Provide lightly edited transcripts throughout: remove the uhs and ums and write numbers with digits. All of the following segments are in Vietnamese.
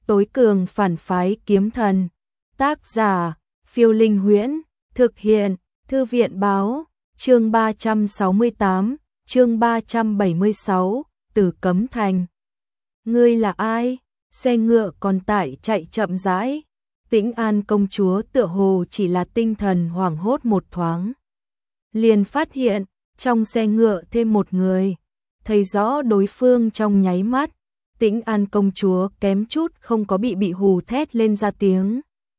Tối cường phản phái kiếm thần. Tác giả, Phiêu Linh Huyễn. Thực hiện, Thư viện báo. Chương 368, chương 376, Tử Cấm Thành. Ngươi là ai? Xe ngựa còn tải chạy chậm rãi. Tĩnh An công chúa tựa hồ chỉ là tinh thần hoảng hốt một thoáng. Liền phát hiện, trong xe ngựa thêm một người. Thấy rõ đối phương trong nháy mắt. Tĩnh An công chúa kém chút không có bị hù thét lên ra tiếng.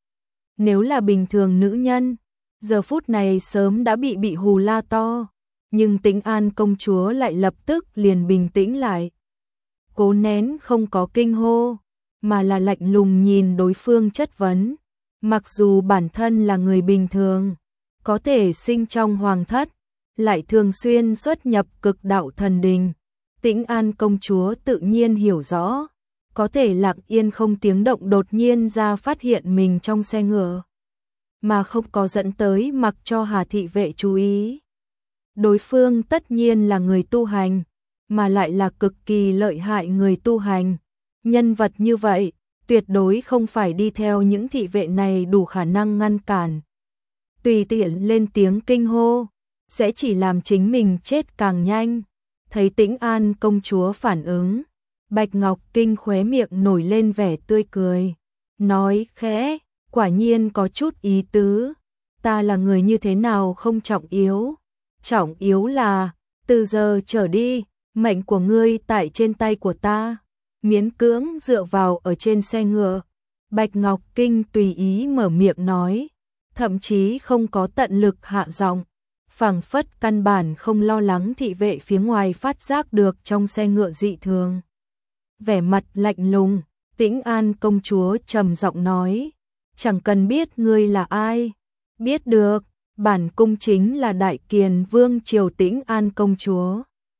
Nếu là bình thường nữ nhân, giờ phút này sớm đã bị hù la to. Nhưng Tĩnh An công chúa lại lập tức liền bình tĩnh lại. Cố nén không có kinh hô, mà là lạnh lùng nhìn đối phương chất vấn. Mặc dù bản thân là người bình thường, có thể sinh trong hoàng thất, lại thường xuyên xuất nhập cực đạo thần đình. Tĩnh An công chúa tự nhiên hiểu rõ, có thể lặng yên không tiếng động đột nhiên ra phát hiện mình trong xe ngựa, mà không có dẫn tới mặc cho Hà thị vệ chú ý. Đối phương tất nhiên là người tu hành, mà lại là cực kỳ lợi hại người tu hành. Nhân vật như vậy, tuyệt đối không phải đi theo những thị vệ này đủ khả năng ngăn cản. Tùy tiện lên tiếng kinh hô, sẽ chỉ làm chính mình chết càng nhanh. Thấy Tĩnh An công chúa phản ứng, Bạch Ngọc Kinh khóe miệng nổi lên vẻ tươi cười, nói khẽ, quả nhiên có chút ý tứ. Ta là người như thế nào không trọng yếu. Trọng yếu là, từ giờ trở đi, mệnh của ngươi tại trên tay của ta. Miễn cưỡng dựa vào ở trên xe ngựa, Bạch Ngọc Kinh tùy ý mở miệng nói, thậm chí không có tận lực hạ giọng, phảng phất căn bản không lo lắng thị vệ phía ngoài phát giác được trong xe ngựa dị thường. Vẻ mặt lạnh lùng, Tĩnh An công chúa trầm giọng nói, chẳng cần biết ngươi là ai. Biết được, bản cung chính là Đại Kiền Vương triều Tĩnh An công chúa.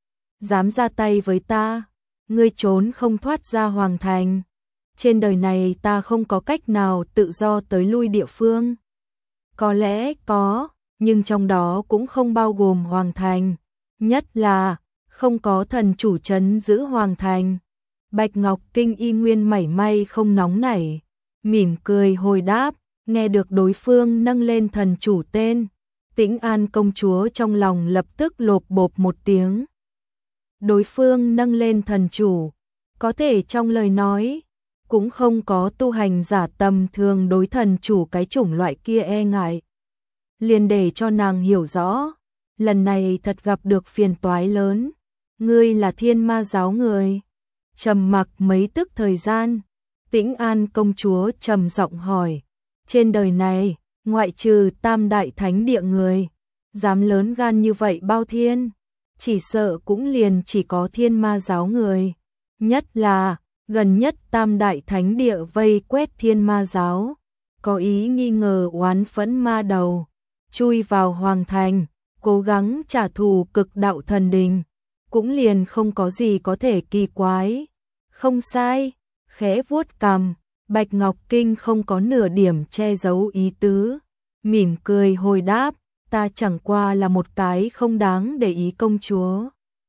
Dám ra tay với ta, ngươi trốn không thoát ra hoàng thành. Trên đời này ta không có cách nào tự do tới lui địa phương. Có lẽ có, nhưng trong đó cũng không bao gồm hoàng thành. Nhất là, không có thần chủ trấn giữ hoàng thành. Bạch Ngọc Kinh y nguyên mảy may không nóng nảy, mỉm cười hồi đáp, nghe được đối phương nâng lên thần chủ tên. Tĩnh An công chúa trong lòng lập tức lộp bộp một tiếng. Đối phương nâng lên thần chủ, có thể trong lời nói, cũng không có tu hành giả tầm thường đối thần chủ cái chủng loại kia e ngại. Liền để cho nàng hiểu rõ, lần này thật gặp được phiền toái lớn. Ngươi là Thiên Ma giáo người. Trầm mặc mấy tức thời gian, Tĩnh An công chúa trầm giọng hỏi, trên đời này, ngoại trừ Tam Đại Thánh Địa người, dám lớn gan như vậy bao thiên, chỉ sợ cũng liền chỉ có Thiên Ma giáo người. Nhất là, gần nhất Tam Đại Thánh Địa vây quét Thiên Ma giáo, có ý nghi ngờ oán phẫn ma đầu, chui vào hoàng thành, cố gắng trả thù cực đạo thần đình, cũng liền không có gì có thể kỳ quái. Không sai, khẽ vuốt cằm, Bạch Ngọc Kinh không có nửa điểm che giấu ý tứ, mỉm cười hồi đáp, ta chẳng qua là một cái không đáng để ý công chúa.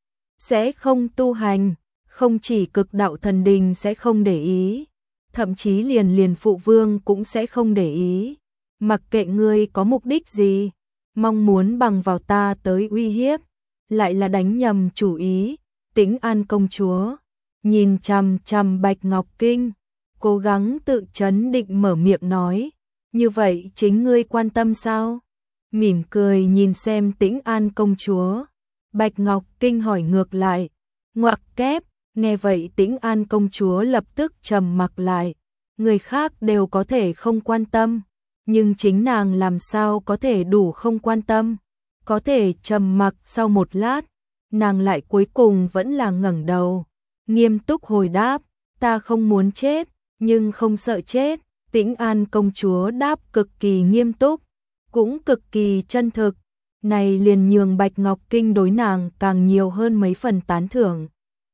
Sẽ không tu hành, không chỉ cực đạo thần đình sẽ không để ý, thậm chí liền phụ vương cũng sẽ không để ý. Mặc kệ ngươi có mục đích gì, mong muốn bằng vào ta tới uy hiếp, lại là đánh nhầm chủ ý. Tĩnh An công chúa nhìn chằm chằm Bạch Ngọc Kinh, cố gắng tự trấn định mở miệng nói, như vậy chính ngươi quan tâm sao? Mỉm cười nhìn xem Tĩnh An công chúa, Bạch Ngọc Kinh hỏi ngược lại, ngoặc kép. Nghe vậy Tĩnh An công chúa lập tức trầm mặc lại, người khác đều có thể không quan tâm, nhưng chính nàng làm sao có thể đủ không quan tâm. Có thể trầm mặc sau một lát, nàng lại cuối cùng vẫn là ngẩng đầu, nghiêm túc hồi đáp, ta không muốn chết, nhưng không sợ chết. Tĩnh An công chúa đáp cực kỳ nghiêm túc, cũng cực kỳ chân thực, này liền nhường Bạch Ngọc Kinh đối nàng càng nhiều hơn mấy phần tán thưởng.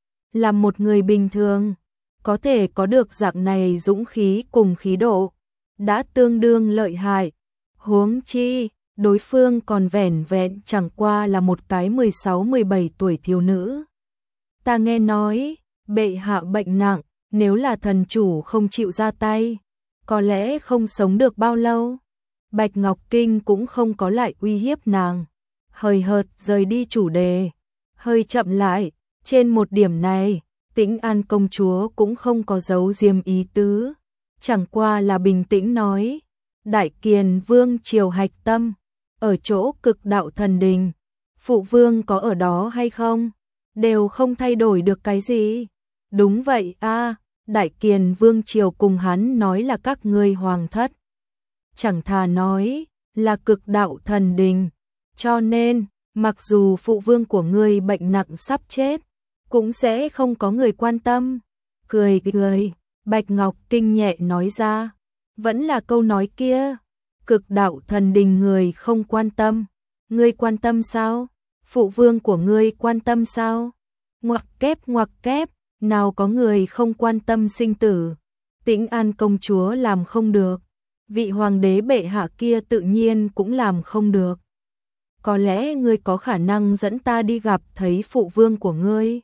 Là một người bình thường, có thể có được dạng này dũng khí cùng khí độ, đã tương đương lợi hại. Huống chi, đối phương còn vẻn vẹn chẳng qua là một cái 16-17 tuổi thiếu nữ. Ta nghe nói, bệ hạ bệnh nặng, nếu là thần chủ không chịu ra tay, có lẽ không sống được bao lâu. Bạch Ngọc Kinh cũng không có lại uy hiếp nàng, hời hợt rời đi chủ đề, hơi chậm lại, trên một điểm này, Tĩnh An công chúa cũng không có giấu diêm ý tứ, chẳng qua là bình tĩnh nói, Đại Kiền Vương triều hạch tâm, ở chỗ Cực Đạo Thần Đình, phụ vương có ở đó hay không, đều không thay đổi được cái gì. Đúng vậy a, Đại Kiền Vương triều cùng hắn nói là các ngươi hoàng thất, chẳng thà nói là Cực Đạo Thần Đình, cho nên mặc dù phụ vương của ngươi bệnh nặng sắp chết, cũng sẽ không có người quan tâm. Cười cười, Bạch Ngọc Kinh nhẹ nói ra, vẫn là câu nói kia, Cực Đạo Thần Đình người không quan tâm, ngươi quan tâm sao? Phụ vương của ngươi quan tâm sao? Ngoặc kép, nào có người không quan tâm sinh tử. Tĩnh An công chúa làm không được, vị hoàng đế bệ hạ kia tự nhiên cũng làm không được. Có lẽ ngươi có khả năng dẫn ta đi gặp thấy phụ vương của ngươi.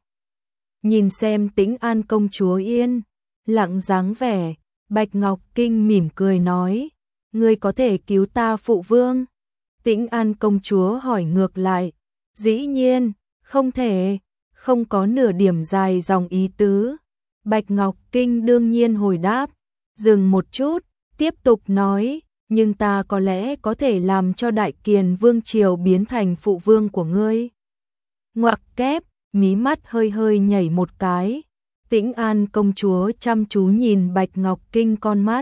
Nhìn xem Tĩnh An công chúa yên lặng dáng vẻ, Bạch Ngọc Kinh mỉm cười nói, ngươi có thể cứu ta phụ vương? Tĩnh An công chúa hỏi ngược lại, dĩ nhiên, không thể, không có nửa điểm dài dòng ý tứ. Bạch Ngọc Kinh đương nhiên hồi đáp, dừng một chút, tiếp tục nói, nhưng ta có lẽ có thể làm cho Đại Kiền Vương triều biến thành phụ vương của ngươi. Ngoặc kép, mí mắt hơi hơi nhảy một cái. Tĩnh An công chúa chăm chú nhìn Bạch Ngọc Kinh con mắt,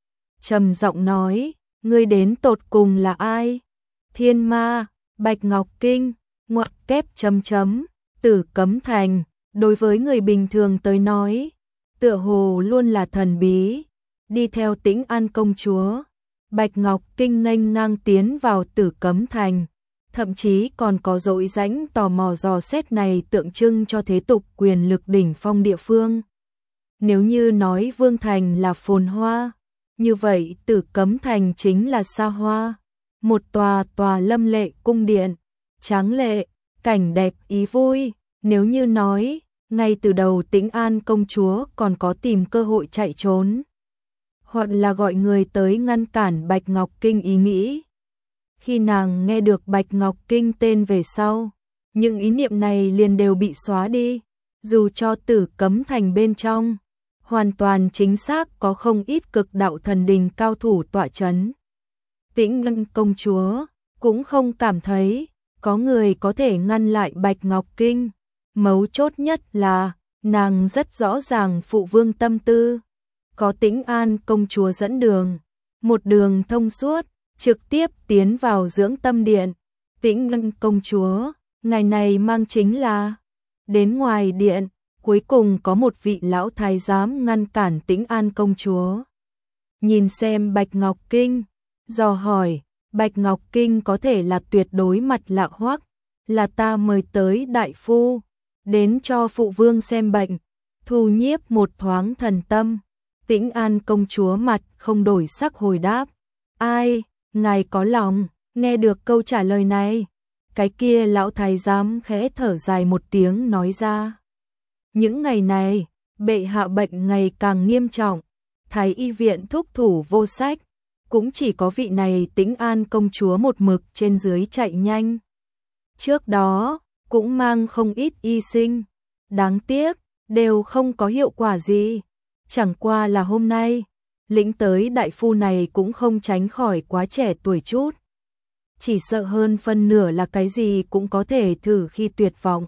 trầm giọng nói, ngươi đến tột cùng là ai? Thiên ma. Bạch Ngọc Kinh, ngoặc kép chấm chấm, Tử Cấm Thành, đối với người bình thường tới nói, tựa hồ luôn là thần bí. Đi theo Tĩnh An công chúa, Bạch Ngọc Kinh nghênh ngang tiến vào Tử Cấm Thành, thậm chí còn có dội rãnh tò mò dò xét này tượng trưng cho thế tục quyền lực đỉnh phong địa phương. Nếu như nói Vương Thành là phồn hoa, như vậy Tử Cấm Thành chính là xa hoa. Một tòa tòa lâm lệ cung điện, tráng lệ, cảnh đẹp ý vui. Nếu như nói, ngay từ đầu Tĩnh An công chúa còn có tìm cơ hội chạy trốn, hoặc là gọi người tới ngăn cản Bạch Ngọc Kinh ý nghĩ. Khi nàng nghe được Bạch Ngọc Kinh tên về sau, những ý niệm này liền đều bị xóa đi, dù cho Tử Cấm Thành bên trong, hoàn toàn chính xác có không ít Cực Đạo Thần Đình cao thủ tọa chấn. Tĩnh An công chúa cũng không cảm thấy có người có thể ngăn lại Bạch Ngọc Kinh. Mấu chốt nhất là nàng rất rõ ràng phụ vương tâm tư, có Tĩnh An công chúa dẫn đường, một đường thông suốt, trực tiếp tiến vào dưỡng tâm điện. Tĩnh An công chúa, ngày này mang chính là đến ngoài điện, cuối cùng có một vị lão thái giám ngăn cản Tĩnh An công chúa. Nhìn xem Bạch Ngọc Kinh, dò hỏi, Bạch Ngọc Kinh có thể là tuyệt đối mặt lạ hoắc, là ta mời tới đại phu, đến cho phụ vương xem bệnh, thu nhiếp một thoáng thần tâm. Tĩnh An công chúa mặt không đổi sắc hồi đáp, ai, ngài có lòng. Nghe được câu trả lời này, cái kia lão thái giám khẽ thở dài một tiếng nói ra, những ngày này, bệ hạ bệnh ngày càng nghiêm trọng, thái y viện thúc thủ vô sách, cũng chỉ có vị này Tĩnh An công chúa một mực trên dưới chạy nhanh. Trước đó, cũng mang không ít y sinh, đáng tiếc, đều không có hiệu quả gì. Chẳng qua là hôm nay, lĩnh tới đại phu này cũng không tránh khỏi quá trẻ tuổi chút. Chỉ sợ hơn phân nửa là cái gì cũng có thể thử khi tuyệt vọng.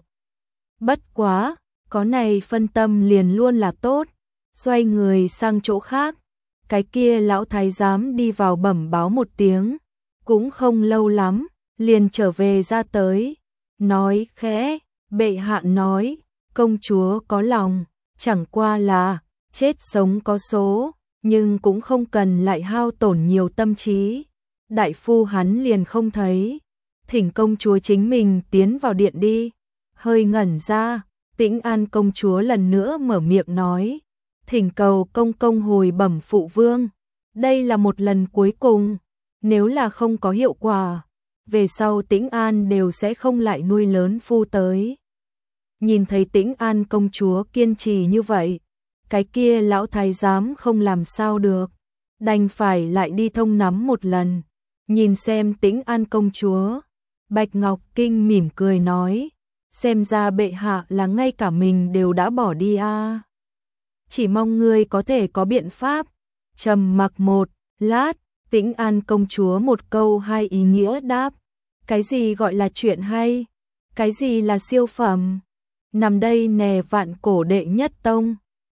Bất quá, có này phân tâm liền luôn là tốt. Xoay người sang chỗ khác, cái kia lão thái giám đi vào bẩm báo một tiếng, cũng không lâu lắm, liền trở về ra tới, nói khẽ, bệ hạ nói, công chúa có lòng, chẳng qua là chết sống có số, nhưng cũng không cần lại hao tổn nhiều tâm trí. Đại phu hắn liền không thấy, thỉnh công chúa chính mình tiến vào điện đi. Hơi ngẩn ra, Tĩnh An công chúa lần nữa mở miệng nói, thỉnh cầu công công hồi bẩm phụ vương, đây là một lần cuối cùng, nếu là không có hiệu quả, về sau Tĩnh An đều sẽ không lại nuôi lớn phu tới. Nhìn thấy Tĩnh An công chúa kiên trì như vậy, cái kia lão thái giám không làm sao được, đành phải lại đi thông nắm một lần, nhìn xem Tĩnh An công chúa. Bạch Ngọc Kinh mỉm cười nói, xem ra bệ hạ là ngay cả mình đều đã bỏ đi a. Chỉ mong ngươi có thể có biện pháp. Trầm mặc một lát, Tĩnh An công chúa một câu hai ý nghĩa đáp, cái gì gọi là chuyện hay, cái gì là siêu phẩm, nằm đây nè vạn cổ đệ nhất tông.